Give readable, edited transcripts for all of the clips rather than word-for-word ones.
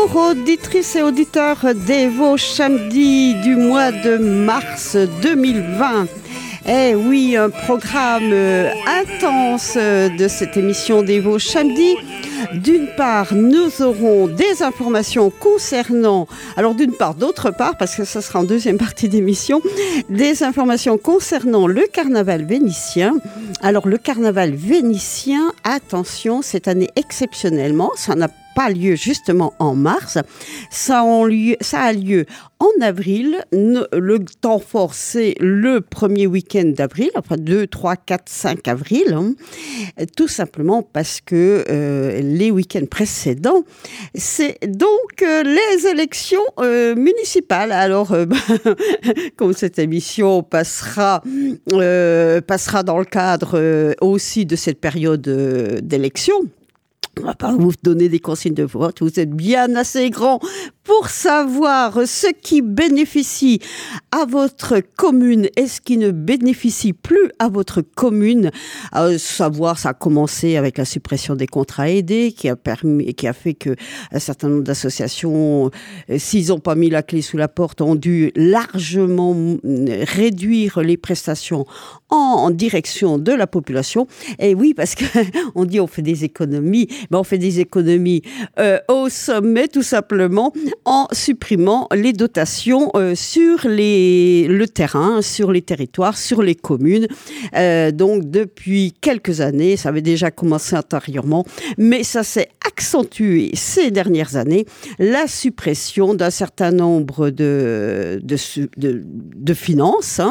Bonjour auditrices et auditeurs des Vos samedis du mois de mars 2020. Eh oui, un programme intense de cette émission des Vos samedis. D'une part, nous aurons des informations concernant, alors d'une part, d'autre part, parce que ce sera en deuxième partie d'émission, des informations concernant le carnaval vénitien. Alors le carnaval vénitien, attention, cette année exceptionnellement, ça n'a pas lieu justement en mars, ça a lieu en avril. Le temps fort, c'est le premier week-end d'avril, enfin 2, 3, 4, 5 avril, tout simplement parce que les week-ends précédents, c'est donc les élections municipales. Alors, comme cette émission passera dans le cadre aussi de cette période d'élection, on ne va pas vous donner des consignes de vote, vous êtes bien assez grand pour savoir ce qui bénéficie à votre commune et ce qui ne bénéficie plus à votre commune. Savoir, ça a commencé avec la suppression des contrats aidés qui a fait que un certain nombre d'associations, s'ils n'ont pas mis la clé sous la porte, ont dû largement réduire les prestations en direction de la population. Et oui, parce qu'on dit on fait des économies, on fait des économies au sommet tout simplement en supprimant les dotations sur le terrain, sur les territoires, sur les communes. Donc depuis quelques années, ça avait déjà commencé antérieurement, mais ça s'est accentué ces dernières années, la suppression d'un certain nombre de finances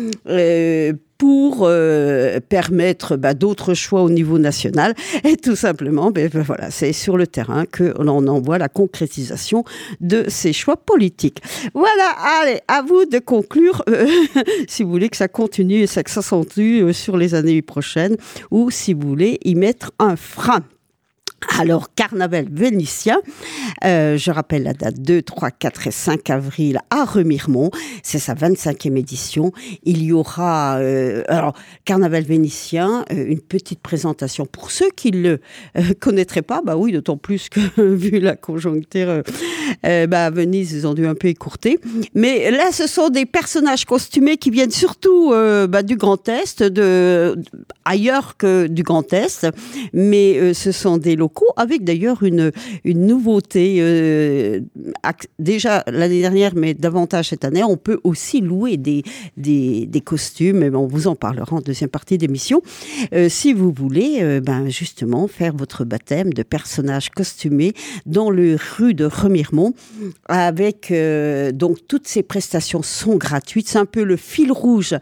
pour permettre d'autres choix au niveau national. Et tout simplement, voilà, c'est sur le terrain que l'on en voit la concrétisation de ces choix politiques. Voilà, allez, à vous de conclure si vous voulez que ça continue et que ça s'accentue sur les années prochaines ou si vous voulez y mettre un frein. Alors, carnaval vénitien, je rappelle la date 2, 3, 4 et 5 avril à Remiremont, c'est sa 25e édition. Il y aura, alors, carnaval vénitien, une petite présentation pour ceux qui ne le connaîtraient pas, oui, d'autant plus que vu la conjoncture, à Venise, ils ont dû un peu écourter. Mais là, ce sont des personnages costumés qui viennent surtout du Grand Est, ailleurs que du Grand Est, mais ce sont des locaux avec d'ailleurs une nouveauté déjà l'année dernière mais davantage cette année. On peut aussi louer des costumes, on vous en parlera en deuxième partie d'émission si vous voulez justement faire votre baptême de personnages costumés dans les rues de Remiremont avec donc toutes ces prestations sont gratuites. C'est un peu le fil rouge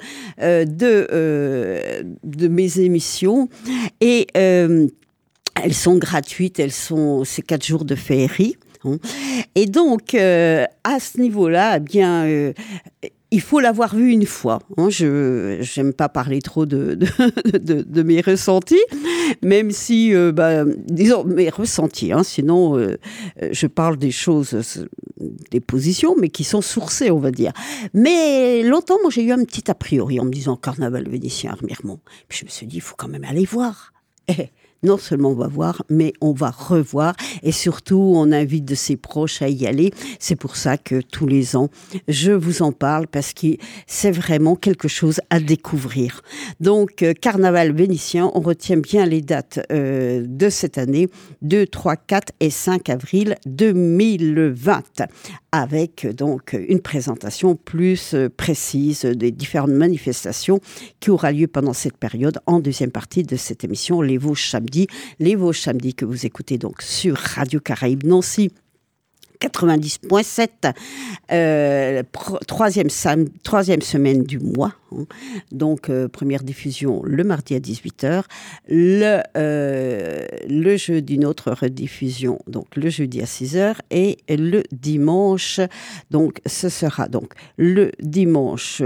de mes émissions et elles sont gratuites, c'est 4 jours de féerie. Et donc, à ce niveau-là, il faut l'avoir vu une fois. Je n'aime pas parler trop de mes ressentis, même si, disons, mes ressentis. Sinon, je parle des choses, des positions, mais qui sont sourcées, on va dire. Mais longtemps, moi, j'ai eu un petit a priori en me disant carnaval vénitien à Remiremont. Puis je me suis dit, il faut quand même aller voir. Non seulement on va voir, mais on va revoir et surtout on invite de ses proches à y aller. C'est pour ça que tous les ans, je vous en parle parce que c'est vraiment quelque chose à découvrir. Donc, carnaval vénitien, on retient bien les dates de cette année, 2, 3, 4 et 5 avril 2020, avec donc une présentation plus précise des différentes manifestations qui aura lieu pendant cette période en deuxième partie de cette émission, Les Vosges samedis que vous écoutez donc sur Radio Caraïbes Nancy 90.7, troisième semaine du mois. Donc, première diffusion le mardi à 18h. Le jeudi, une autre rediffusion, donc le jeudi à 6h. Et le dimanche, donc ce sera donc le dimanche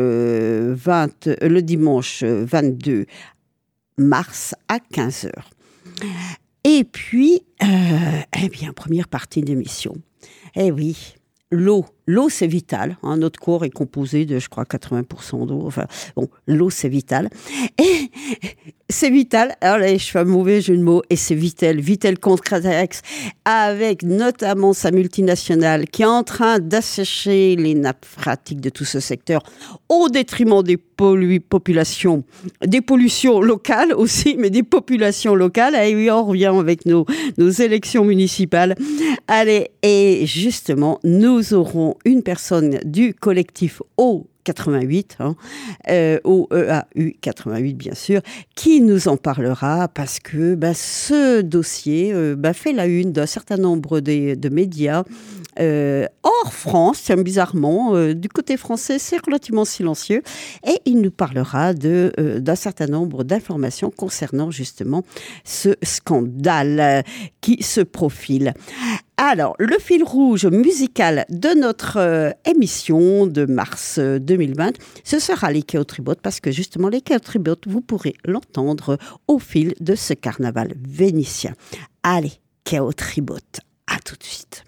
22 mars à 15h. Et puis, première partie d'émission. Eh oui, l'eau, l'eau, c'est vital. Notre corps est composé de, je crois, 80% d'eau. Enfin, bon, l'eau, c'est vital. Et c'est vital. Alors là, je fais un mauvais jeu de mots. Et c'est Vittel. Vittel contre-axe avec notamment sa multinationale qui est en train d'assécher les nappes phréatiques de tout ce secteur au détriment des populations, des pollutions locales aussi, mais des populations locales. Et oui, on revient avec nos élections municipales. Allez, et justement, nous aurons une personne du collectif O88, au EAU 88 bien sûr, qui nous en parlera parce que ce dossier fait la une d'un certain nombre de médias hors France, bizarrement. Du côté français, c'est relativement silencieux. Et il nous parlera d'un certain nombre d'informations concernant justement ce scandale qui se profile. Alors, le fil rouge musical de notre émission de mars 2020, ce sera les Chaos-Tributes, parce que justement, les Chaos-Tributes, vous pourrez l'entendre au fil de ce carnaval vénitien. Allez, Chaos-Tributes, à tout de suite.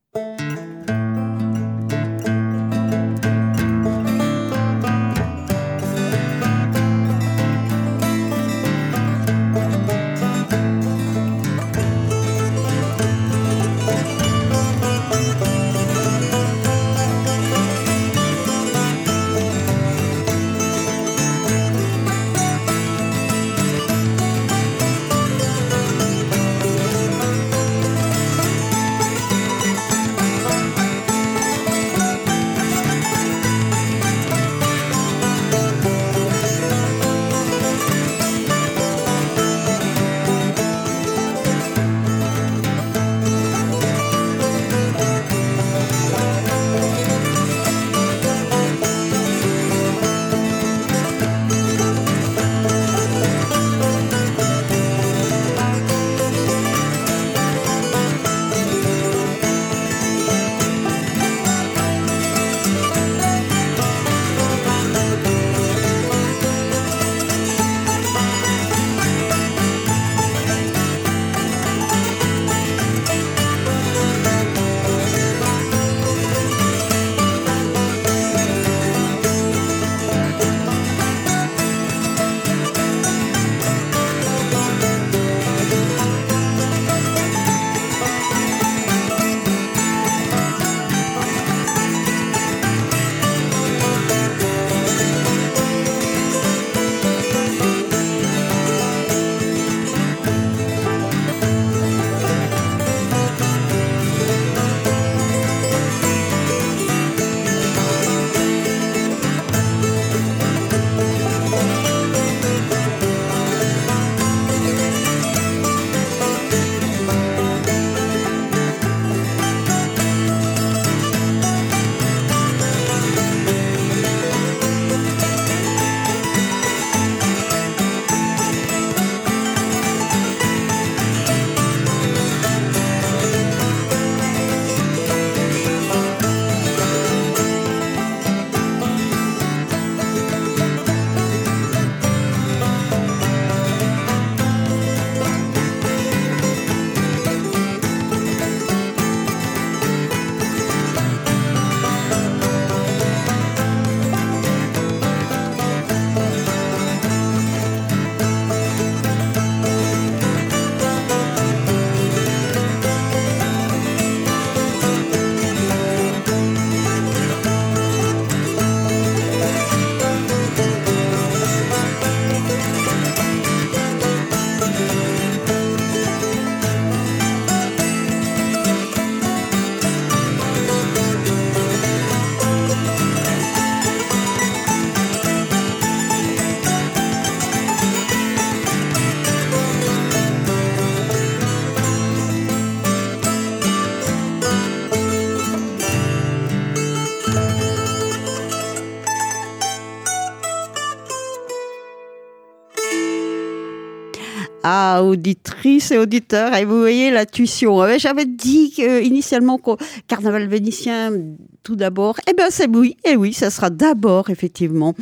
Ah, auditrices et auditeurs, et vous voyez la tuition. J'avais dit initialement qu'au carnaval vénitien, tout d'abord, c'est oui, et oui, ça sera d'abord effectivement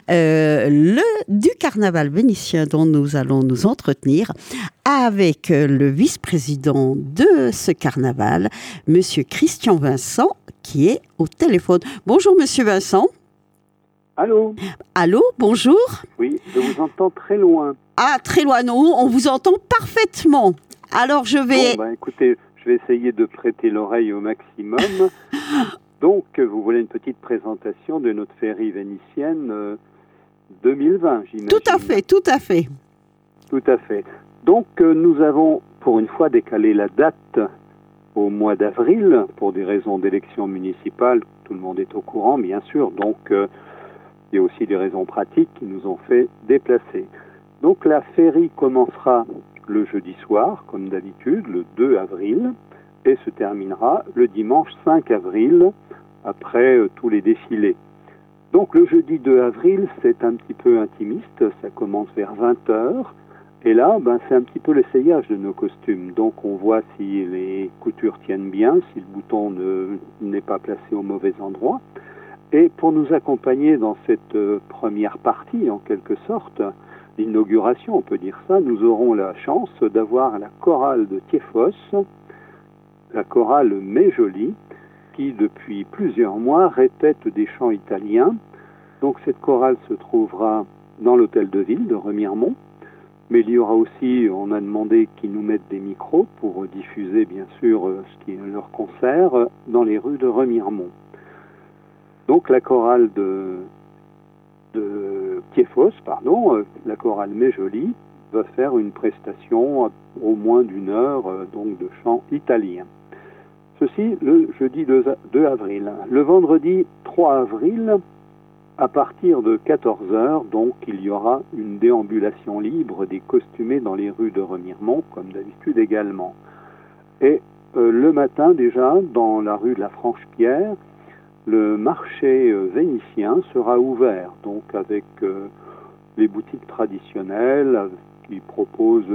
du carnaval vénitien dont nous allons nous entretenir avec le vice-président de ce carnaval, Monsieur Christian Vincent, qui est au téléphone. Bonjour Monsieur Vincent. Allô? Allô, bonjour. Oui, je vous entends très loin. Ah, très loin, non, on vous entend parfaitement. Alors je vais... Bon, écoutez, je vais essayer de prêter l'oreille au maximum. Donc, vous voulez une petite présentation de notre féerie vénitienne 2020, j'imagine. Tout à fait, tout à fait. Tout à fait. Donc, nous avons pour une fois décalé la date au mois d'avril pour des raisons d'élection municipale. Tout le monde est au courant, bien sûr. Donc, il y a aussi des raisons pratiques qui nous ont fait déplacer. Donc, la féerie commencera le jeudi soir, comme d'habitude, le 2 avril, et se terminera le dimanche 5 avril, après tous les défilés. Donc, le jeudi 2 avril, c'est un petit peu intimiste. Ça commence vers 20h. Et là, c'est un petit peu l'essayage de nos costumes. Donc, on voit si les coutures tiennent bien, si le bouton n'est pas placé au mauvais endroit. Et pour nous accompagner dans cette première partie, en quelque sorte, l'inauguration, on peut dire ça, nous aurons la chance d'avoir la chorale de Tiefos, la chorale Méjolie, qui depuis plusieurs mois répète des chants italiens. Donc, cette chorale se trouvera dans l'hôtel de ville de Remiremont. Mais il y aura aussi, on a demandé qu'ils nous mettent des micros pour diffuser bien sûr ce qui est leur concert dans les rues de Remiremont. Donc la chorale de Tiefos, la chorale Méjolie, va faire une prestation au moins d'une heure donc de chant italien. Ceci le jeudi 2 avril. Le vendredi 3 avril, à partir de 14h, donc, il y aura une déambulation libre des costumés dans les rues de Remiremont, comme d'habitude également. Et le matin, déjà, dans la rue de la Franche-Pierre, le marché vénitien sera ouvert, donc avec les boutiques traditionnelles qui proposent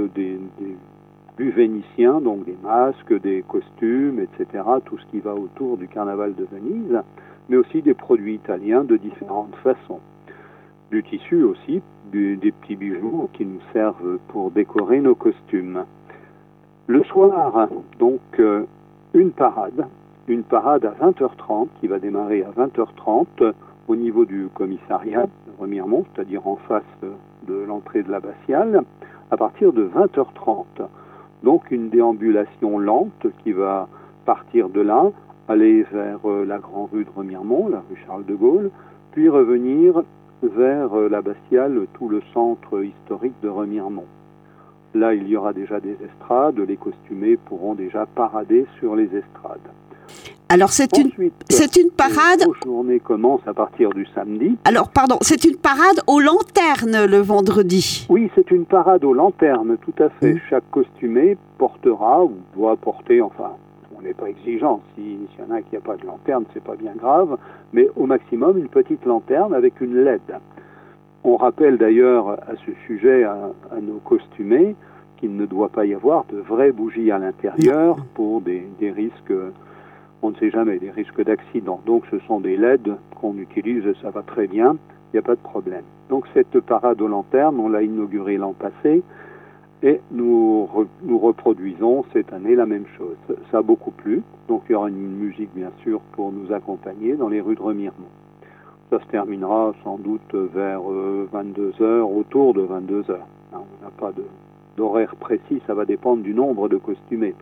du vénitien, donc des masques, des costumes, etc., tout ce qui va autour du carnaval de Venise, mais aussi des produits italiens de différentes façons. Du tissu aussi, des petits bijoux qui nous servent pour décorer nos costumes. Le soir, donc, une parade à 20h30 qui va démarrer à 20h30 au niveau du commissariat de Remiremont, c'est-à-dire en face de l'entrée de l'abbatiale, à partir de 20h30. Donc une déambulation lente qui va partir de là, aller vers la grande rue de Remiremont, la rue Charles de Gaulle, puis revenir vers l'abbatiale, tout le centre historique de Remiremont. Là, il y aura déjà des estrades, les costumés pourront déjà parader sur les estrades. Alors c'est une parade. La journée commence à partir du samedi. Alors pardon, c'est une parade aux lanternes le vendredi. Oui, c'est une parade aux lanternes, tout à fait. Chaque costumé portera ou doit porter, enfin, on n'est pas exigeant. S'il y en a qui n'a pas de lanterne, c'est pas bien grave, mais au maximum une petite lanterne avec une LED. On rappelle d'ailleurs à ce sujet à nos costumés qu'il ne doit pas y avoir de vraies bougies à l'intérieur pour des risques. On ne sait jamais, des risques d'accident. Donc ce sont des LED qu'on utilise, ça va très bien, il n'y a pas de problème. Donc cette parade aux lanternes, on l'a inaugurée l'an passé et nous reproduisons cette année la même chose. Ça a beaucoup plu, donc il y aura une musique bien sûr pour nous accompagner dans les rues de Remiremont. Ça se terminera sans doute vers 22h, autour de 22h. On n'a pas d'horaire précis, ça va dépendre du nombre de costumés.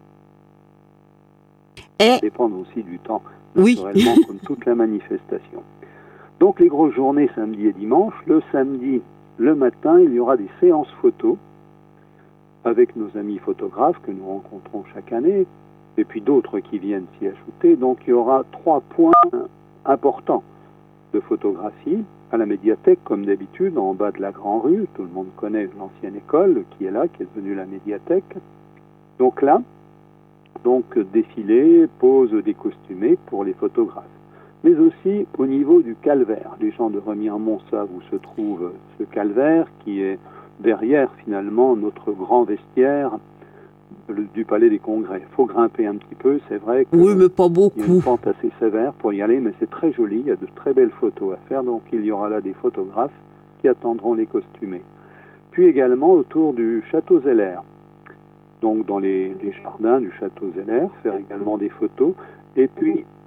Ça va dépendre aussi du temps, naturellement, comme toute la manifestation. Donc les grosses journées samedi et dimanche. Le samedi, le matin, il y aura des séances photos avec nos amis photographes que nous rencontrons chaque année, et puis d'autres qui viennent s'y ajouter. Donc il y aura 3 points importants de photographie à la médiathèque, comme d'habitude, en bas de la Grande Rue. Tout le monde connaît l'ancienne école qui est là, qui est devenue la médiathèque. Donc là, défilé, pose des costumés pour les photographes. Mais aussi au niveau du calvaire. Les gens de Remiremont savent où se trouve ce calvaire qui est derrière finalement notre grand vestiaire du Palais des Congrès. Il faut grimper un petit peu, c'est vrai que oui, mais pas beaucoup. Il y a une pente assez sévère pour y aller, mais c'est très joli, il y a de très belles photos à faire, donc il y aura là des photographes qui attendront les costumés. Puis également autour du Château Zeller. Donc dans les jardins du Château Zeller, faire également des photos. Et puis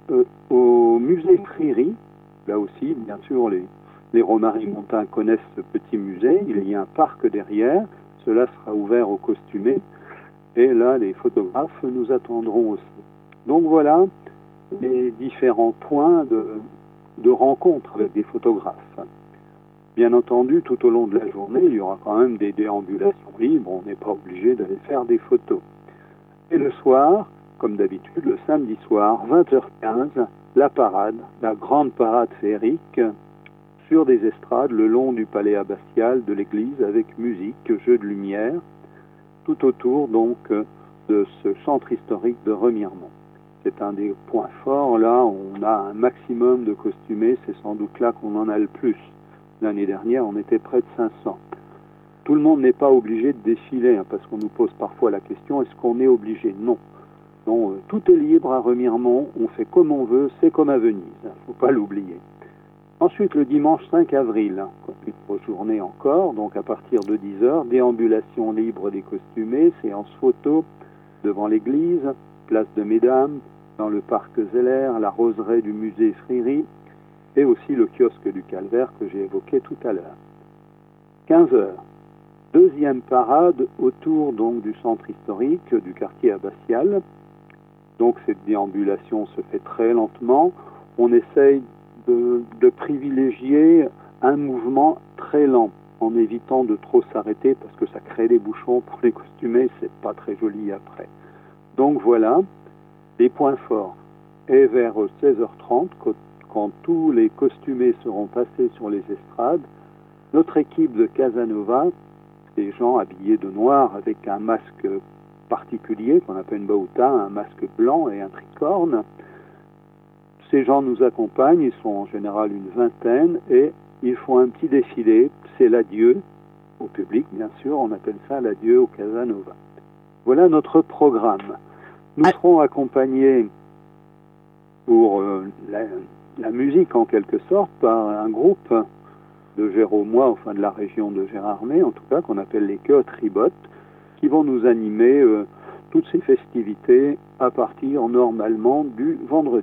au musée Friry, là aussi, bien sûr, les Romaris-Montins connaissent ce petit musée. Il y a un parc derrière. Cela sera ouvert aux costumés. Et là, les photographes nous attendront aussi. Donc voilà les différents points de rencontre avec des photographes. Bien entendu, tout au long de la journée, il y aura quand même des déambulations libres. On n'est pas obligé d'aller faire des photos. Et le soir, comme d'habitude, le samedi soir, 20h15, la parade, la grande parade féerique, sur des estrades le long du palais abbatial de l'église avec musique, jeux de lumière, tout autour donc de ce centre historique de Remiremont. C'est un des points forts, là on a un maximum de costumés, c'est sans doute là qu'on en a le plus. L'année dernière on était près de 500. Tout le monde n'est pas obligé de défiler, hein, parce qu'on nous pose parfois la question, est-ce qu'on est obligé? Non. Non, tout est libre à Remiremont, on fait comme on veut, c'est comme à Venise, il ne faut pas l'oublier. Ensuite, le dimanche 5 avril, une grosse journée encore, donc à partir de 10h, déambulation libre des costumés, séance photo devant l'église, place de Mesdames, dans le parc Zeller, la roseraie du musée Friry, et aussi le kiosque du Calvaire que j'ai évoqué tout à l'heure. 15h, deuxième parade autour donc du centre historique du quartier abbatial. Donc cette déambulation se fait très lentement. On essaye de privilégier un mouvement très lent en évitant de trop s'arrêter parce que ça crée des bouchons pour les costumés, c'est pas très joli après. Donc voilà les points forts. Et vers 16h30, quand tous les costumés seront passés sur les estrades, notre équipe de Casanova, des gens habillés de noir avec un masque particulier qu'on appelle une bauta, un masque blanc et un tricorne. Ces gens nous accompagnent, ils sont en général une vingtaine et ils font un petit défilé, c'est l'adieu au public bien sûr, on appelle ça l'adieu au Casanova. Voilà notre programme. Nous serons accompagnés pour la musique en quelque sorte par un groupe de Géromois, enfin de la région de Gérardmer en tout cas, qu'on appelle les Keotribot, qui vont nous animer toutes ces festivités à partir normalement du vendredi,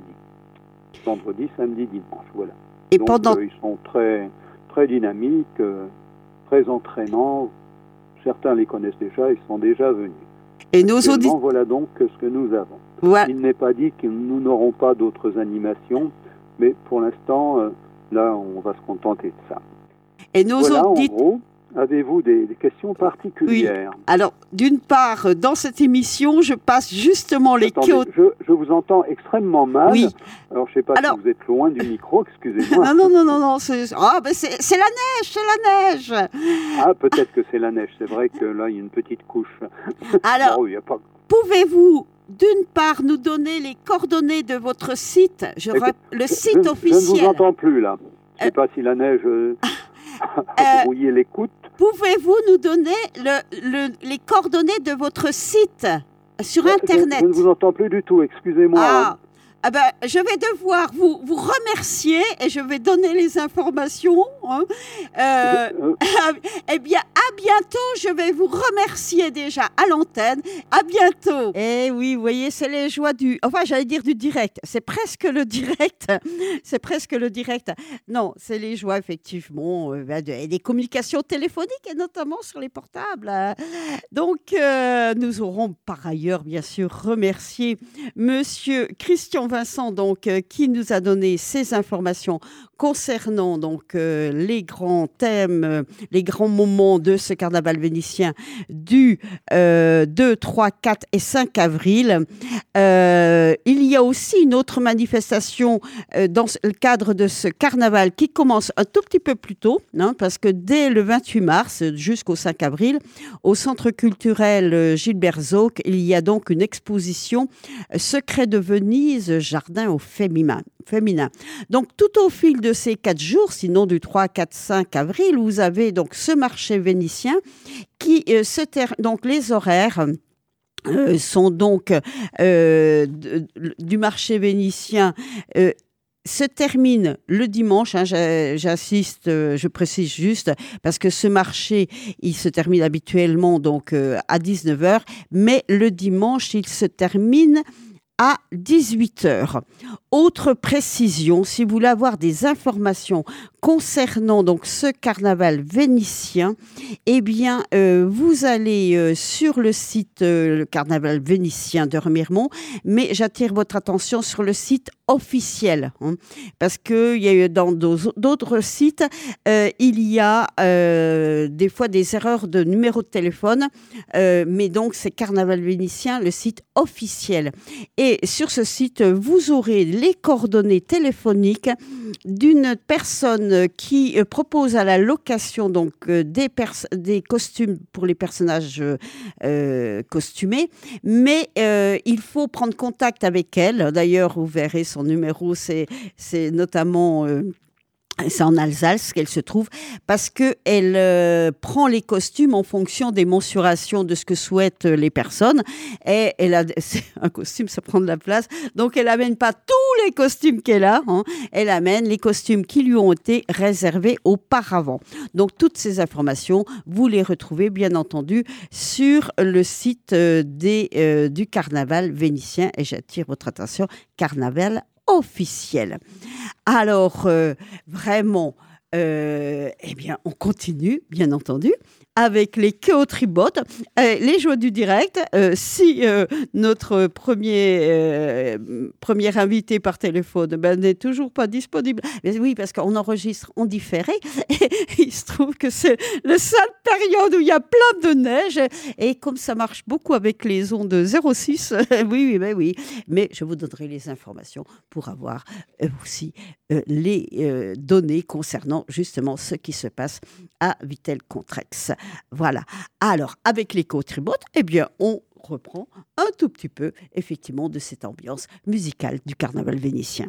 samedi, dimanche, voilà. Et donc ils sont très, très dynamiques, très entraînants, certains les connaissent déjà, ils sont déjà venus. Et nos auditeurs... Voilà donc ce que nous avons. Ouais. Il n'est pas dit que nous n'aurons pas d'autres animations, mais pour l'instant, là, on va se contenter de ça. Et nos voilà, auditeurs... en gros, avez-vous des questions particulières? Oui. Alors, d'une part, dans cette émission, je passe justement les... Attendez, je vous entends extrêmement mal. Oui. Alors, je ne sais pas si vous êtes loin du micro, excusez-moi. Non. C'est la neige. Ah, peut-être que c'est la neige. C'est vrai que là, il y a une petite couche. Alors, non, il y a pas... pouvez-vous, d'une part, nous donner les coordonnées de votre site, le site officiel? Je ne vous entends plus, là. Je ne sais pas si la neige... a brouillé l'écoute. Pouvez-vous nous donner les coordonnées de votre site sur Internet? Je ne vous entends plus du tout, excusez-moi. Je vais devoir vous remercier et je vais donner les informations. Eh bien, à bientôt. Je vais vous remercier déjà à l'antenne. À bientôt. Eh oui, vous voyez, c'est les joies du direct. C'est presque le direct. Non, c'est les joies, effectivement, des communications téléphoniques et notamment sur les portables. Donc, nous aurons par ailleurs, bien sûr, remercié Monsieur Christian Vincent, donc, qui nous a donné ces informations concernant donc les grands thèmes, les grands moments de ce carnaval vénitien du 2, 3, 4 et 5 avril. Il y a aussi une autre manifestation dans le cadre de ce carnaval qui commence un tout petit peu plus tôt, parce que dès le 28 mars jusqu'au 5 avril, au Centre culturel Gilbert Zauque, il y a donc une exposition Secrets de Venise, jardin au féminin. Donc, tout au fil de ces 4 jours, sinon du 3, 4, 5 avril, vous avez donc ce marché vénitien qui donc les horaires sont donc du marché vénitien se termine le dimanche, je précise juste, parce que ce marché, il se termine habituellement donc à 19h, mais le dimanche, il se termine à 18h. Autre précision, si vous voulez avoir des informations concernant donc ce carnaval vénitien, eh bien, vous allez sur le site le carnaval vénitien de Remiremont, mais j'attire votre attention sur le site officiel, hein, parce que il y a eu dans d'autres sites, il y a des fois des erreurs de numéro de téléphone, mais donc c'est carnaval vénitien, le site officiel. Et sur ce site, vous aurez les coordonnées téléphoniques d'une personne qui propose à la location donc des costumes pour les personnages costumés, mais il faut prendre contact avec elle. D'ailleurs, vous verrez son numéro, c'est notamment c'est en Alsace qu'elle se trouve, parce qu'elle prend les costumes en fonction des mensurations de ce que souhaitent les personnes. Et c'est un costume, ça prend de la place. Donc, elle n'amène pas tous les costumes qu'elle a. Hein. Elle amène les costumes qui lui ont été réservés auparavant. Donc, toutes ces informations, vous les retrouvez, bien entendu, sur le site du carnaval vénitien. Et j'attire votre attention, carnaval officiel. Alors, vraiment, eh bien, on continue, bien entendu, avec les Kéotribot, les joies du direct. Si notre premier invité par téléphone n'est toujours pas disponible, mais oui, parce qu'on enregistre en différé, et il se trouve que c'est la seule période où il y a plein de neige, et comme ça marche beaucoup avec les ondes 06, oui, mais je vous donnerai les informations pour avoir aussi les données concernant justement ce qui se passe à Vittel-Contrex. Voilà. Alors, avec les Kéotribot, eh bien, on reprend un tout petit peu, effectivement, de cette ambiance musicale du carnaval vénitien.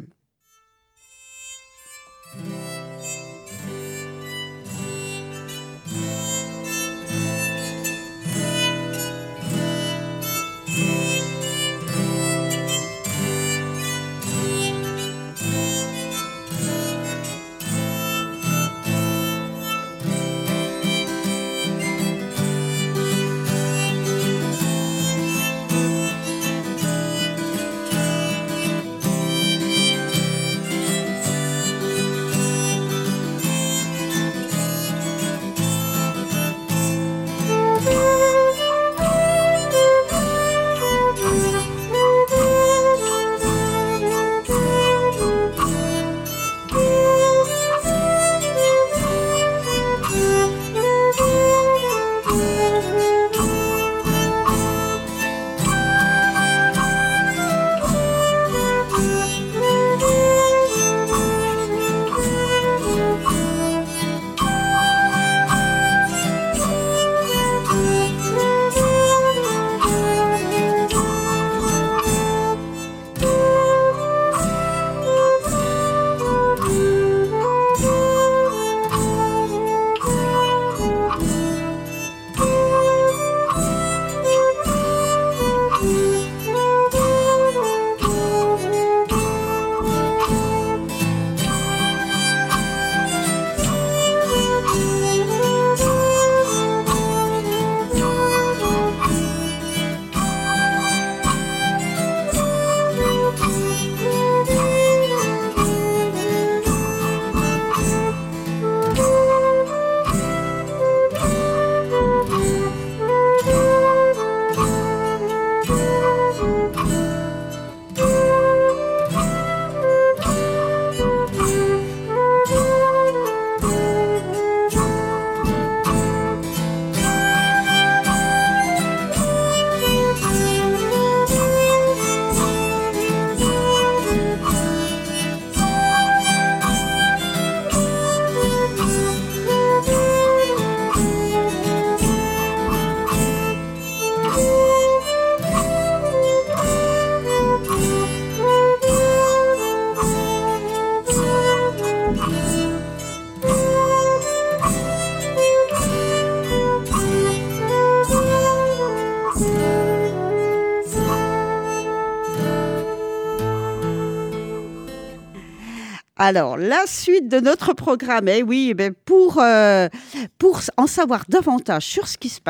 Alors, la suite de notre programme, pour en savoir davantage sur ce qui se passe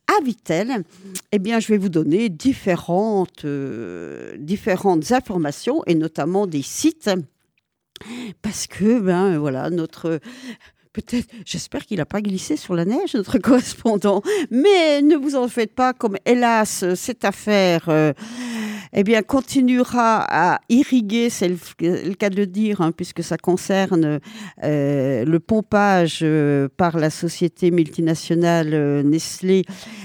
à Vittel, eh bien, je vais vous donner différentes informations et notamment des sites parce que, voilà, peut-être, j'espère qu'il n'a pas glissé sur la neige, notre correspondant. Mais ne vous en faites pas, comme hélas, cette affaire continuera à irriguer, c'est le cas de le dire, puisque ça concerne le pompage par la société multinationale Nestlé.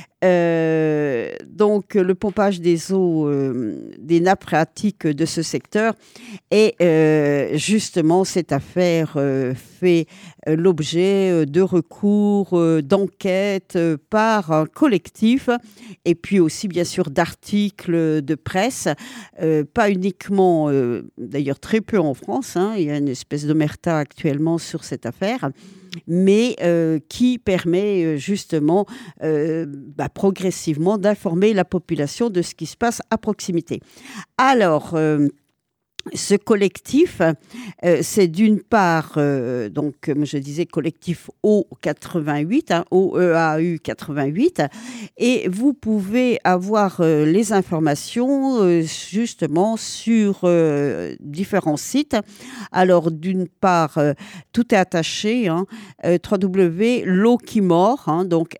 Donc le pompage des eaux des nappes phréatiques de ce secteur et justement cette affaire fait l'objet de recours, d'enquêtes par un collectif et puis aussi bien sûr d'articles de presse, pas uniquement, d'ailleurs très peu en France, il y a une espèce d'omerta actuellement sur cette affaire, mais qui permet justement progressivement d'informer la population de ce qui se passe à proximité. Alors, ce collectif, c'est d'une part, donc, comme je disais, collectif O88, OEAU 88, et vous pouvez avoir les informations justement sur différents sites. Alors, d'une part, tout est attaché, www.l'eau-qui-mord, donc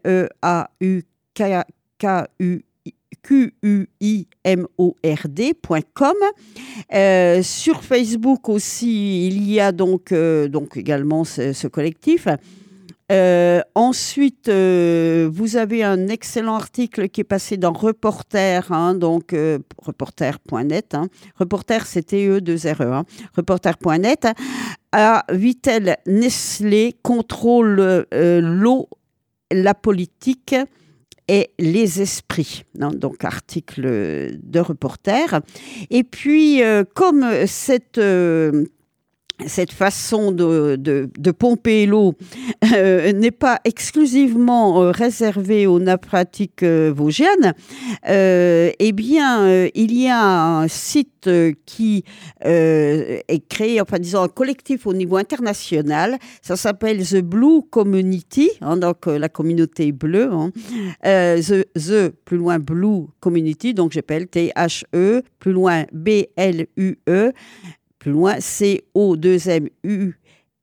LEAUQUIMORD.com. Sur Facebook aussi, il y a donc également ce collectif. Ensuite, vous avez un excellent article qui est passé dans Reporter, reporter.net. Reporter, c'était E2RE. Reporter.net. À Vittel, Nestlé contrôle l'eau, la politique et les esprits. Donc, article de Reporter. Et puis, comme cette façon de pomper l'eau n'est pas exclusivement réservée aux nappes phréatiques vosgiennes, il y a un site qui est créé, un collectif au niveau international. Ça s'appelle The Blue Community, donc la communauté bleue. The plus loin Blue Community, donc j'appelle THE, plus loin BLUE. Plus loin, CONITY.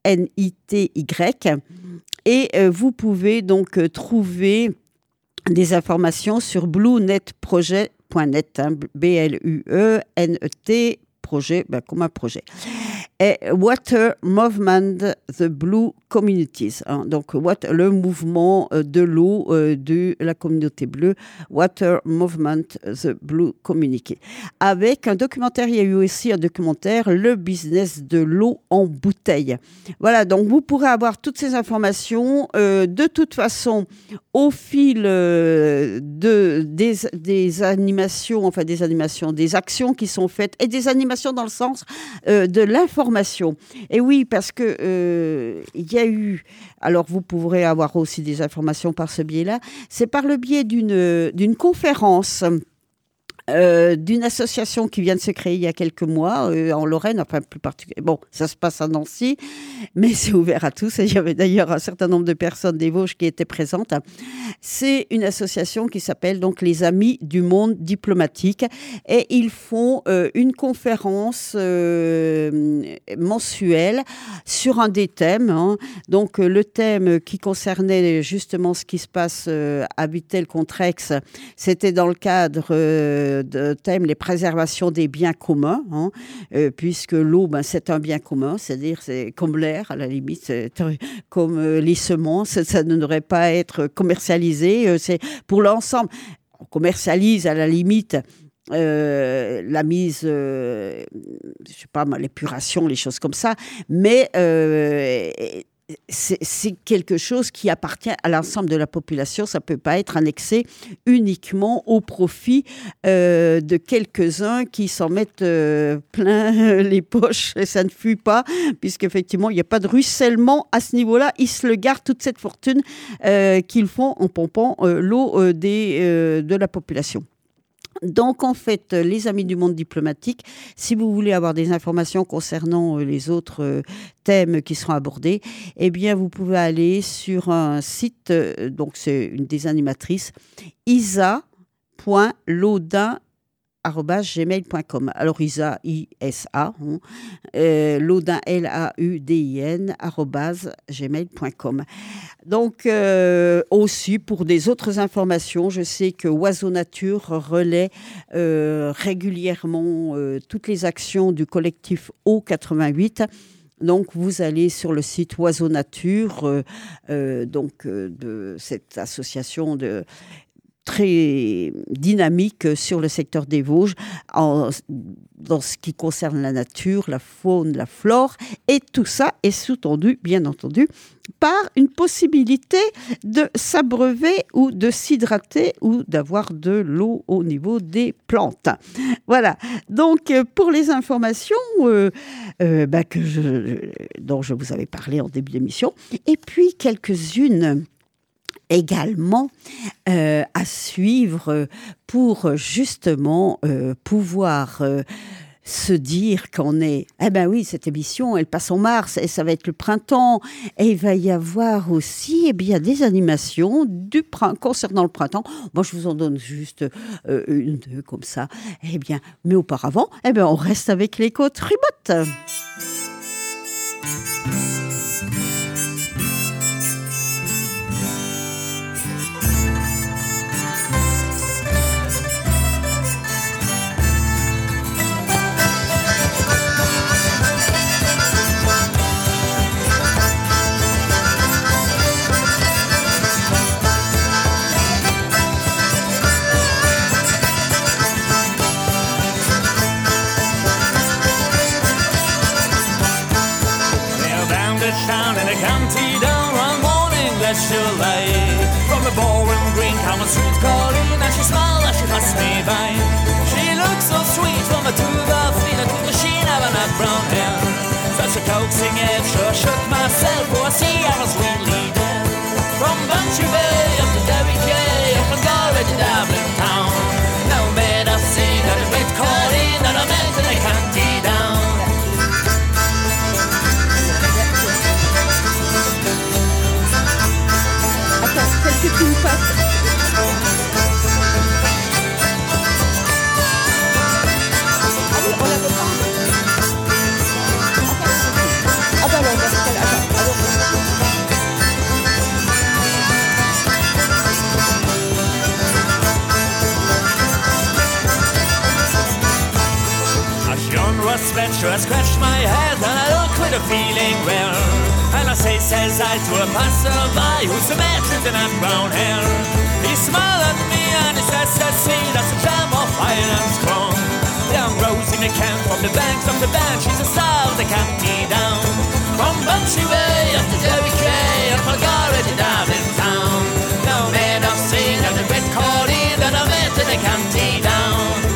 Et vous pouvez donc trouver des informations sur bluenetproject.net, BLUENET, projet, comme un projet. Et Water Movement, The Blue Communities. Donc, le mouvement de l'eau de la communauté bleue, Water Movement, The Blue Community. Avec un documentaire, il y a eu aussi un documentaire, Le business de l'eau en bouteille. Voilà, donc vous pourrez avoir toutes ces informations. De toute façon, au fil des animations, des actions qui sont faites, et des animations dans le sens de l'information. Et oui, parce que il y a eu, alors vous pourrez avoir aussi des informations par ce biais-là, c'est par le biais d'une conférence d'une association qui vient de se créer il y a quelques mois en Lorraine, enfin plus particulièrement. Bon, ça se passe à Nancy, mais c'est ouvert à tous. Et il y avait d'ailleurs un certain nombre de personnes des Vosges qui étaient présentes. C'est une association qui s'appelle donc les Amis du Monde Diplomatique et ils font une conférence mensuelle sur un des thèmes. Donc le thème qui concernait justement ce qui se passe à Vittel-Contrex, c'était dans le cadre de thème les préservations des biens communs, puisque l'eau, c'est un bien commun, c'est-à-dire c'est comme l'air, à la limite, c'est comme les semences, ça ne devrait pas être commercialisé, c'est pour l'ensemble. On commercialise à la limite la mise, je sais pas, l'épuration, les choses comme ça, mais c'est quelque chose qui appartient à l'ensemble de la population. Ça ne peut pas être annexé uniquement au profit de quelques-uns qui s'en mettent plein les poches. Et ça ne fuit pas, puisqu'effectivement, il n'y a pas de ruissellement à ce niveau-là. Ils se le gardent, toute cette fortune qu'ils font en pompant l'eau de la population. Donc, en fait, les amis du monde diplomatique, si vous voulez avoir des informations concernant les autres thèmes qui seront abordés, eh bien, vous pouvez aller sur un site, donc c'est une des animatrices, isa.laudin@gmail.com. Alors Isa, I-S-A, Laudin, L-A-U-D-I-N, @gmail.com. Donc, aussi, pour des autres informations, je sais que Oiseau Nature relaie régulièrement toutes les actions du collectif O88. Donc, vous allez sur le site Oiseau Nature, de cette association très dynamique sur le secteur des Vosges dans ce qui concerne la nature, la faune, la flore, et tout ça est sous-tendu, bien entendu, par une possibilité de s'abreuver ou de s'hydrater ou d'avoir de l'eau au niveau des plantes. Voilà, donc pour les informations dont je vous avais parlé en début d'émission, et puis quelques-unes également à suivre pour justement pouvoir se dire qu'on est... Eh ben oui, cette émission, elle passe en mars et ça va être le printemps. Et il va y avoir aussi des animations concernant le printemps. Moi, je vous en donne juste une, deux, comme ça. Eh bien, mais auparavant, on reste avec l'écho Tribote. From the ballroom green come a sweet Colleen, and she smiled as she passed me by. She looked so sweet from the tuba feet to the sheen of her nut brown hair. Such a coaxing edge, sure shook myself, for I see I was really dead. From Bunchy Bay up to Derry Quay, up and Galway to Dublin town. Now made I see that a great Colleen that I met in the county down. Que tu me fasses. Ah oui, on l'avait pas. Attends, non, I shone was stretched, I scratched my head, and I looked with a feeling rare. And I says I to a passerby who's a man with that brown hair. He smiled at me and he says, see, that's a gem of iron strong. Young Rose in the camp from the banks of the band, she's a star of the county down. From Bunchy Way up to Derry Quay, up Mulgara to Dublin town. Now men I've seen that the red Colleen that I met in the county down.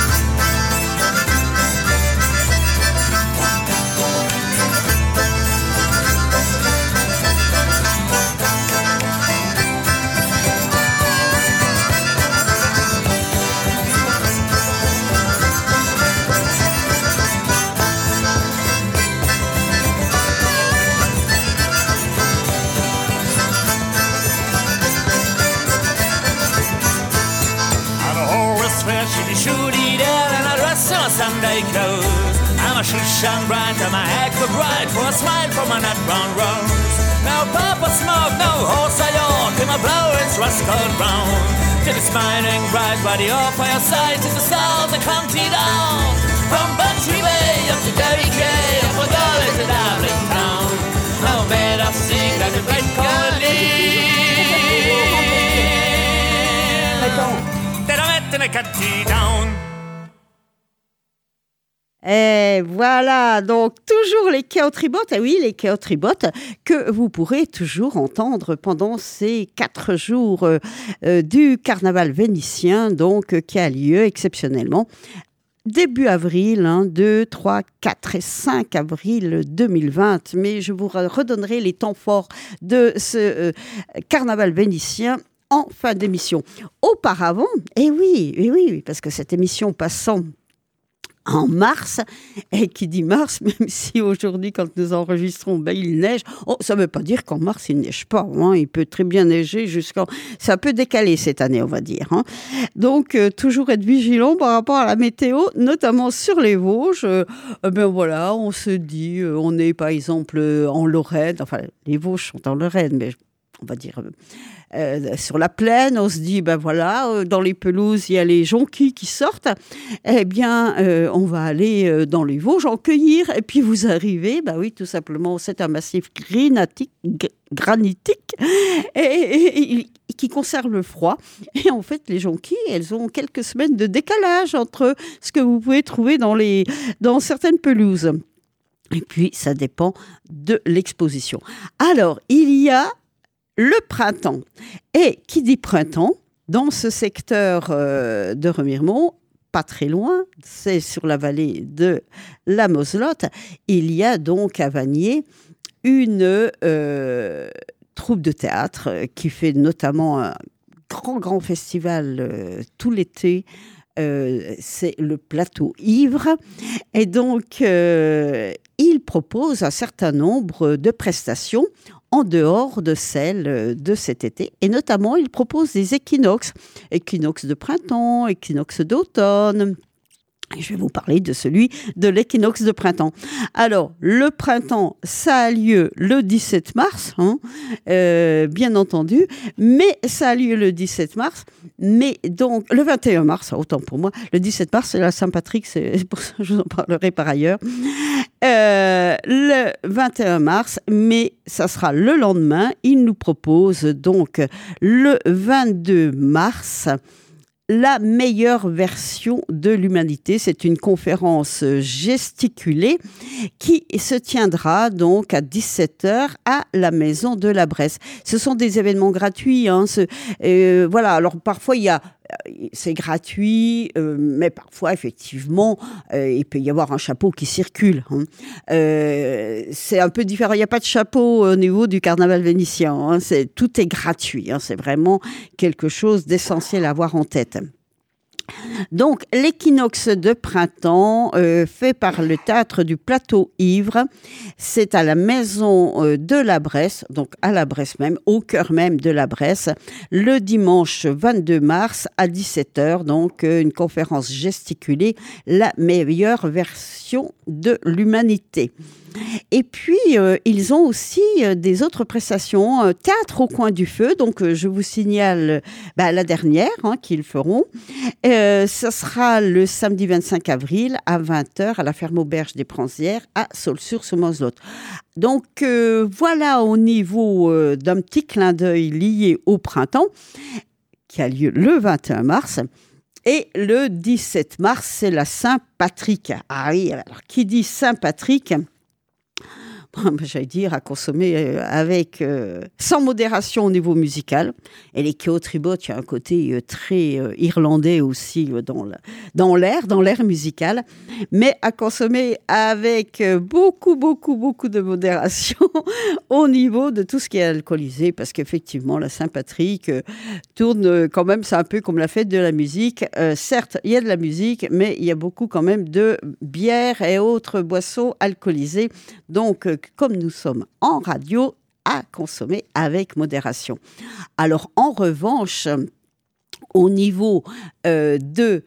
Sunday clothes. And my shoes shine bright and my hair look bright for a smile from my nut brown rose. Now Papa smoke, no horse I own, till my blower is rust gold brown. Till it's smiling bright by the off by your side is the star of the county down. From Bunchy Bay up to Derry Quay, up from Galway to Dublin town. Now made of sing like the great Colleen that I met in the county down. Et voilà, donc toujours les Chaotribotes, oui, les Chaotribotes que vous pourrez toujours entendre pendant ces 4 jours du carnaval vénitien, donc qui a lieu exceptionnellement début avril, 2, 3, 4 et 5 avril 2020. Mais je vous redonnerai les temps forts de ce carnaval vénitien en fin d'émission. Auparavant, oui, parce que cette émission passant en mars, et qui dit mars, même si aujourd'hui, quand nous enregistrons, il neige, ça ne veut pas dire qu'en mars, il ne neige pas. Hein, il peut très bien neiger ça peut décaler cette année, on va dire. Hein. Donc, toujours être vigilant par rapport à la météo, notamment sur les Vosges. Voilà, on se dit, on est par exemple en Lorraine, enfin, les Vosges sont en Lorraine, mais on va dire... sur la plaine, on se dit, dans les pelouses, il y a les jonquilles qui sortent. Eh bien, on va aller dans les Vosges en cueillir. Et puis, vous arrivez, tout simplement, c'est un massif granitique et qui conserve le froid. Et en fait, les jonquilles, elles ont quelques semaines de décalage entre ce que vous pouvez trouver dans certaines pelouses. Et puis, ça dépend de l'exposition. Alors, il y a le printemps. Et qui dit printemps, dans ce secteur de Remiremont, pas très loin, c'est sur la vallée de la Moselotte, il y a donc à Vanier une troupe de théâtre qui fait notamment un grand festival tout l'été. C'est le Plateau Ivre. Et donc, il propose un certain nombre de prestations en dehors de celles de cet été. Et notamment, il propose des équinoxes de printemps, équinoxes d'automne. Et je vais vous parler de celui de l'équinoxe de printemps. Alors, le printemps, ça a lieu le 17 mars, bien entendu, mais ça a lieu le 17 mars, mais donc le 21 mars, autant pour moi, le 17 mars, c'est la Saint-Patrick, c'est pour ça que je vous en parlerai par ailleurs. Le 21 mars, mais ça sera le lendemain, il nous propose donc le 22 mars, la meilleure version de l'humanité. C'est une conférence gesticulée qui se tiendra donc à 17h à la Maison de la Bresse. Ce sont des événements gratuits. Voilà. Alors parfois c'est gratuit, mais parfois effectivement il peut y avoir un chapeau qui circule. C'est un peu différent. Il n'y a pas de chapeau au niveau du carnaval vénitien. Tout est gratuit. C'est vraiment quelque chose d'essentiel à avoir en tête. Donc, l'équinoxe de printemps fait par le théâtre du Plateau Ivre, c'est à la Maison de la Bresse, donc à la Bresse même, au cœur même de la Bresse, le dimanche 22 mars à 17h, donc une conférence gesticulée, la meilleure version de l'humanité. Et puis, ils ont aussi des autres prestations, théâtre au coin du feu. Donc, je vous signale la dernière qu'ils feront. Ça sera le samedi 25 avril à 20h à la ferme auberge des Pranzières à Saulxures-sur-Moselotte. Donc, voilà au niveau d'un petit clin d'œil lié au printemps qui a lieu le 21 mars. Et le 17 mars, c'est la Saint-Patrick. Ah oui, alors qui dit Saint-Patrick ? J'allais dire à consommer sans modération au niveau musical. Et les Keotribot, il y a un côté très irlandais aussi dans l'air musical, mais à consommer avec beaucoup de modération au niveau de tout ce qui est alcoolisé, parce qu'effectivement la Saint-Patrick tourne quand même, c'est un peu comme la fête de la musique. Certes, il y a de la musique, mais il y a beaucoup quand même de bière et autres boissons alcoolisées. Donc, comme nous sommes en radio, à consommer avec modération. Alors, en revanche, au niveau de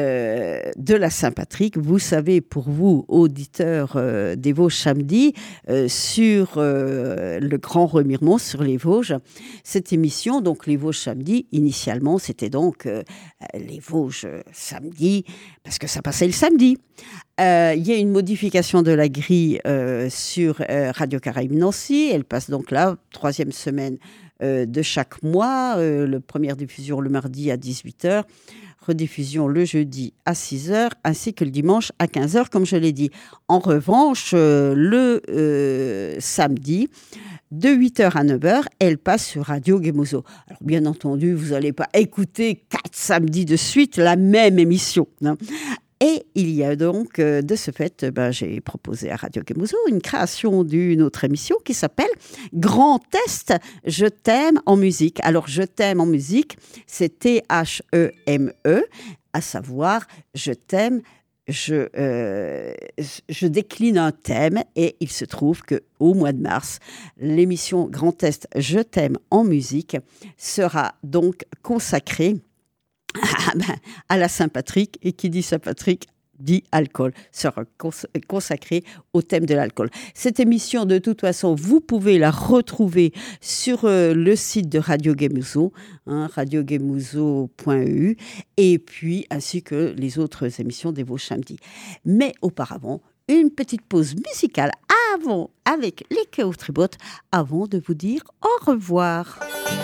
la Saint-Patrick, vous savez, pour vous, auditeurs des Vosges samedi, sur le Grand Remiremont, sur les Vosges, cette émission, donc les Vosges samedi, initialement, c'était donc les Vosges samedi, parce que ça passait le samedi. Il y a une modification de la grille sur Radio Caraïbes Nancy. Elle passe donc la 3e semaine de chaque mois. Première diffusion le mardi à 18h, rediffusion le jeudi à 6h, ainsi que le dimanche à 15h, comme je l'ai dit. En revanche, le samedi, de 8h à 9h, elle passe sur Radio Gemozo. Alors, bien entendu, vous n'allez pas écouter 4 samedis de suite la même émission. Et il y a donc, de ce fait, j'ai proposé à Radio Gemuso une création d'une autre émission qui s'appelle Grand Est, Je t'aime en musique. Alors, Je t'aime en musique, c'est T-H-E-M-E, à savoir, je t'aime, je décline un thème et il se trouve qu'au mois de mars, l'émission Grand Est, Je t'aime en musique sera donc consacrée à la Saint-Patrick, et qui dit Saint-Patrick dit alcool, sera consacré au thème de l'alcool. Cette émission, de toute façon, vous pouvez la retrouver sur le site de Radio Gemuso, radiogemuso.eu, et puis ainsi que les autres émissions des Vosges Samedis. Mais auparavant, une petite pause musicale avec les Chaos Tribot, avant de vous dire au revoir.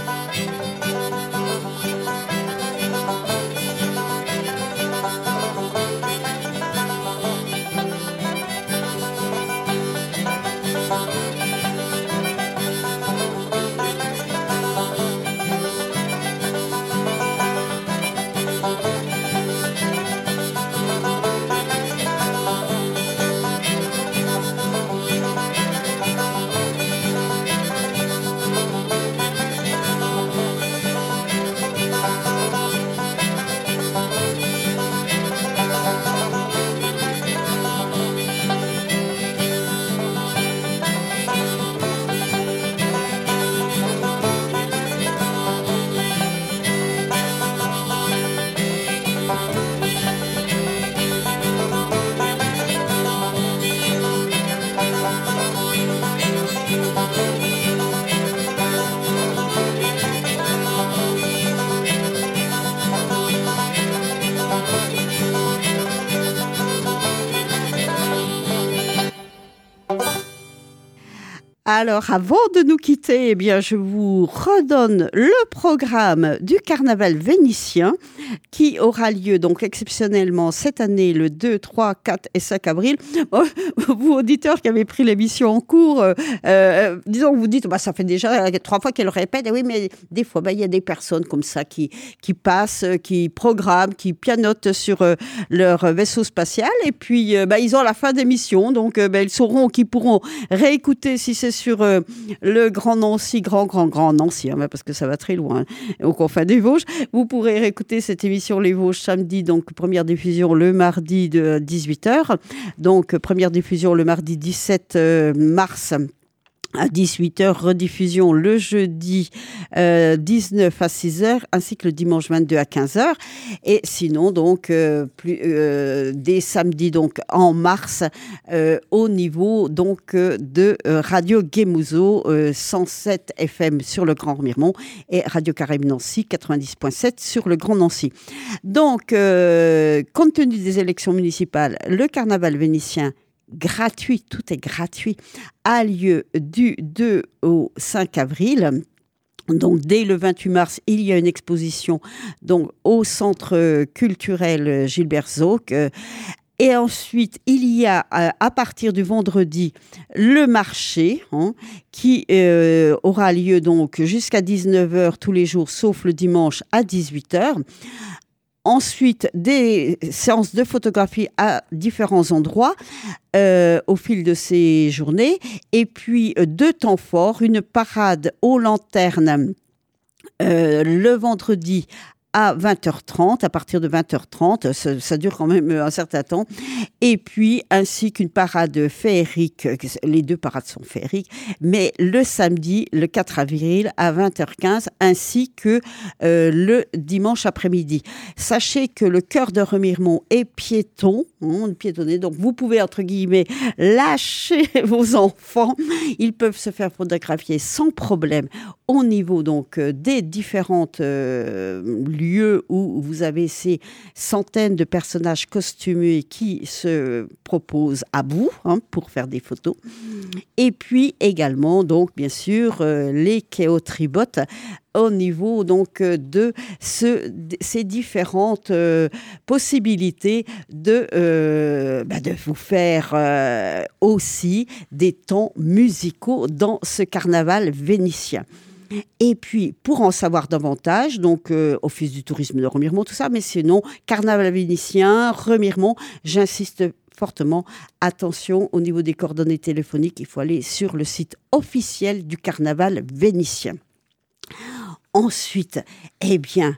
Alors, avant de nous quitter, eh bien, je vous redonne le programme du Carnaval vénitien qui aura lieu donc exceptionnellement cette année le 2, 3, 4 et 5 avril. Vous, auditeurs qui avez pris l'émission en cours, disons, vous dites, ça fait déjà 3 fois qu'elle répète. Et oui, mais des fois, il y a des personnes comme ça qui passent, qui programment, qui pianotent sur leur vaisseau spatial. Et puis, ils ont la fin d'émission. Donc, ils sauront qu'ils pourront réécouter si c'est sur le Grand Nancy, Grand Nancy, parce que ça va très loin, aux confins des Vosges. Vous pourrez réécouter cette émission Les Vosges samedi, donc première diffusion le mardi de 18h. Donc, première diffusion le mardi 17 mars à 18h, rediffusion le jeudi 19 à 6h, ainsi que le dimanche 22 à 15h. Et sinon, donc, dès samedi, donc, en mars, au niveau donc, de Radio Gemuso, 107 FM sur le Grand Remiremont et Radio Caraïbes Nancy, 90.7 sur le Grand Nancy. Donc, compte tenu des élections municipales, le carnaval vénitien gratuit, tout est gratuit, a lieu du 2 au 5 avril. Donc, dès le 28 mars, il y a une exposition donc, au Centre culturel Gilbert Zoc. Et ensuite, il y a, à partir du vendredi, le marché qui aura lieu donc jusqu'à 19h tous les jours, sauf le dimanche à 18h. Ensuite, des séances de photographie à différents endroits au fil de ces journées. Et puis, 2 temps forts, une parade aux lanternes le vendredi à 20h30, à partir de 20h30, ça dure quand même un certain temps, et puis ainsi qu'une parade féerique, les 2 parades sont féeriques, mais le samedi, le 4 avril, à 20h15, ainsi que le dimanche après-midi. Sachez que le cœur de Remiremont est piétonné, donc vous pouvez, entre guillemets, lâcher vos enfants, ils peuvent se faire photographier sans problème au niveau donc des différentes lieux où vous avez ces centaines de personnages costumés qui se proposent à vous pour faire des photos. Et puis également, donc bien sûr, les Chaos Tribot au niveau donc de ces différentes possibilités de vous faire aussi des temps musicaux dans ce carnaval vénitien. Et puis, pour en savoir davantage, donc Office du tourisme de Remiremont, tout ça, mais sinon, Carnaval vénitien, Remiremont, j'insiste fortement, attention au niveau des coordonnées téléphoniques, il faut aller sur le site officiel du Carnaval vénitien. Ensuite, eh bien,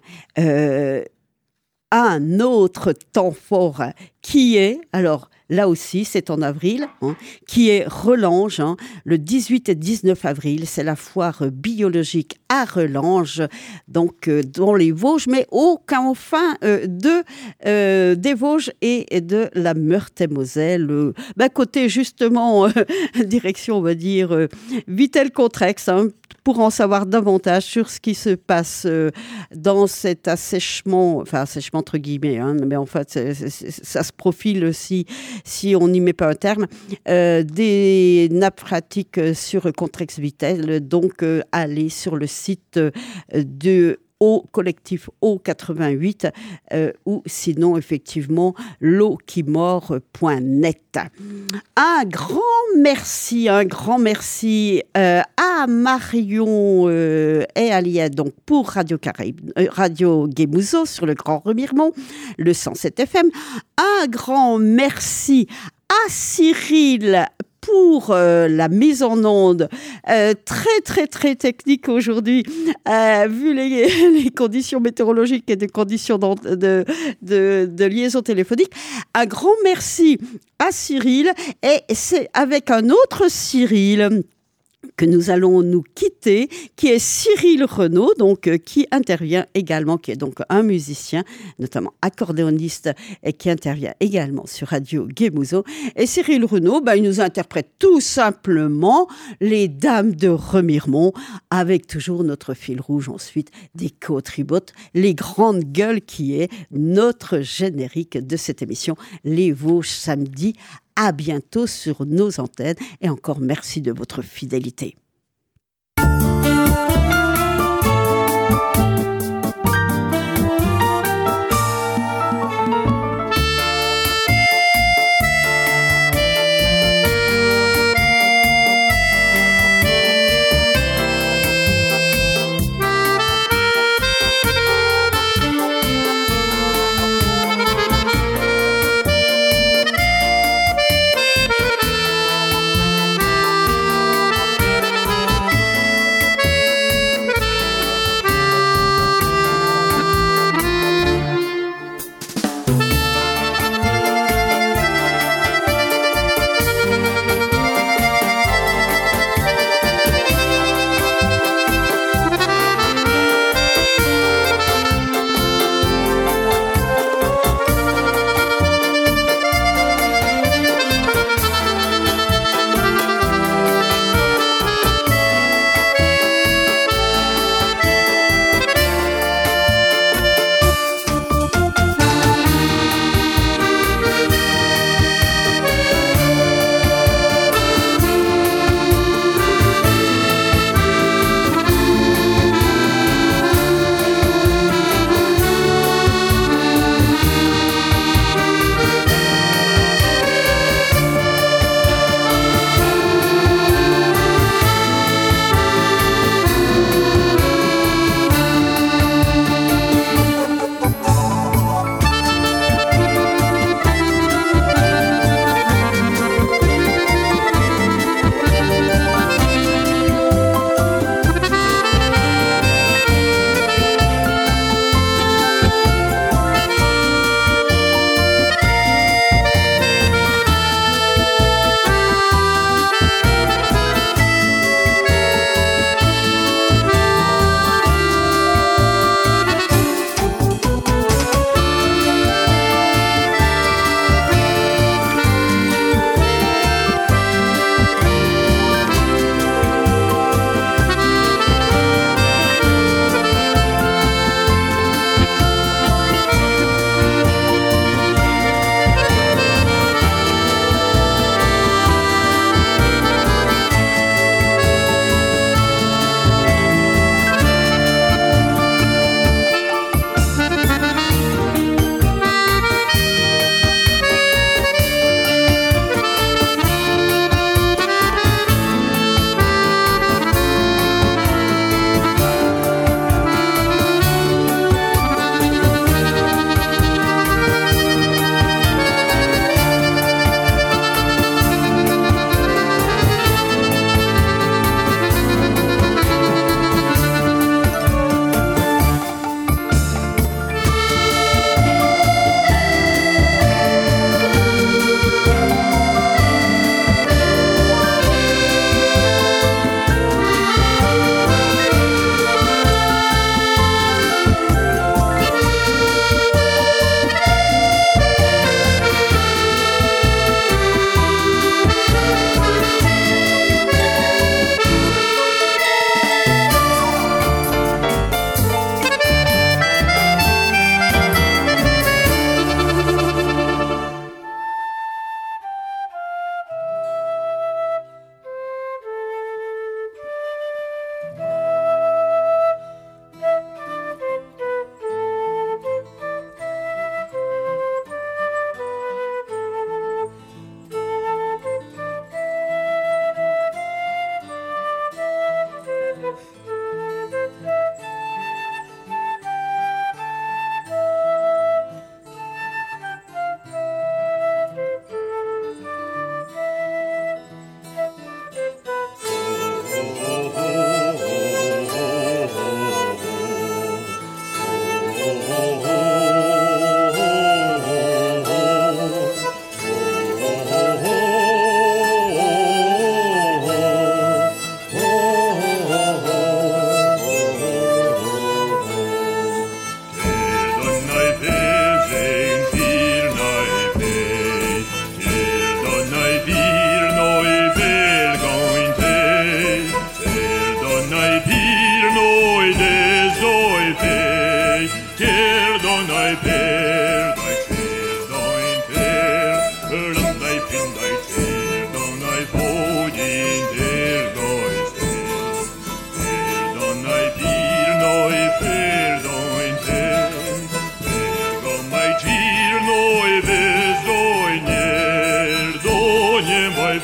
un autre temps fort qui est, alors là aussi c'est en avril, qui est Relanges, le 18 et 19 avril, c'est la foire biologique à Relanges, donc dans les Vosges, mais au confin des Vosges et de la Meurthe-et-Moselle, côté justement, direction on va dire Vittel-Contrex, pour en savoir davantage sur ce qui se passe dans cet assèchement, enfin assèchement entre guillemets, mais en fait ça se profile aussi, si on n'y met pas un terme, des nappes phréatiques sur Contrex-Vittel. Donc allez sur le site au collectif O88 ou sinon effectivement l'eauquimord.net. Un grand merci à Marion et Alia donc pour Radio Caraïbe, Radio Guémouzo sur le Grand Remiremont, le 107 FM. Un grand merci à Cyril pour la mise en onde très très très technique aujourd'hui, vu les conditions météorologiques et des conditions de liaison téléphonique. Un grand merci à Cyril, et c'est avec un autre Cyril que nous allons nous quitter, qui est Cyril Renaud, donc qui intervient également, qui est donc un musicien, notamment accordéoniste, et qui intervient également sur Radio Guémouzo. Et Cyril Renaud, il nous interprète tout simplement les Dames de Remiremont, avec toujours notre fil rouge ensuite des co-tribotes, les grandes gueules, qui est notre générique de cette émission, Les Vosges samedi. À bientôt sur nos antennes et encore merci de votre fidélité.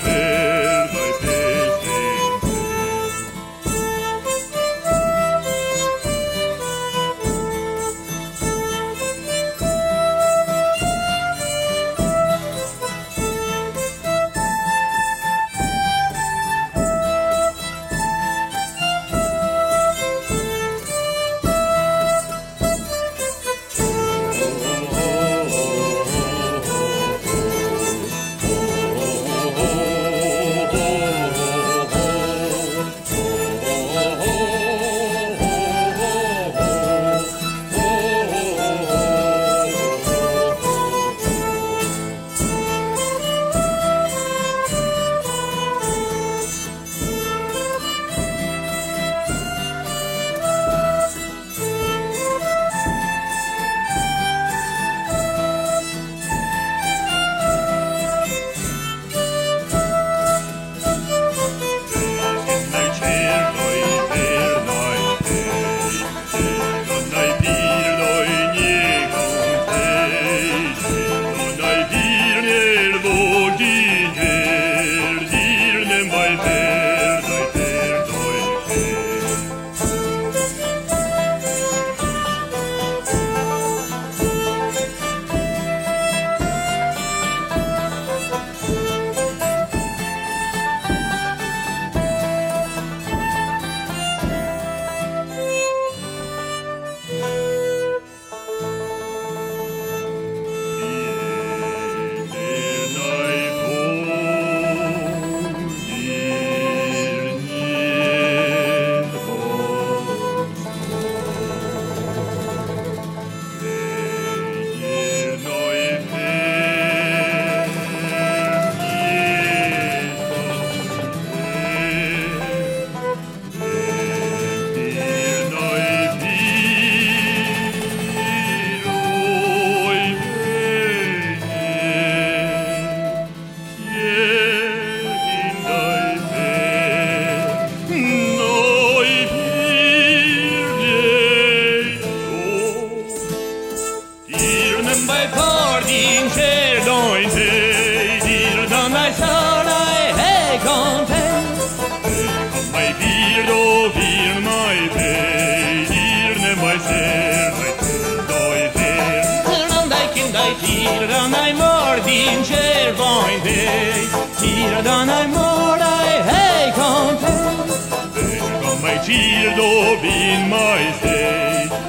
Tiranai mor din cer voi vei, tiranai mor ai hei content. Vei mai cir do bin mai sei.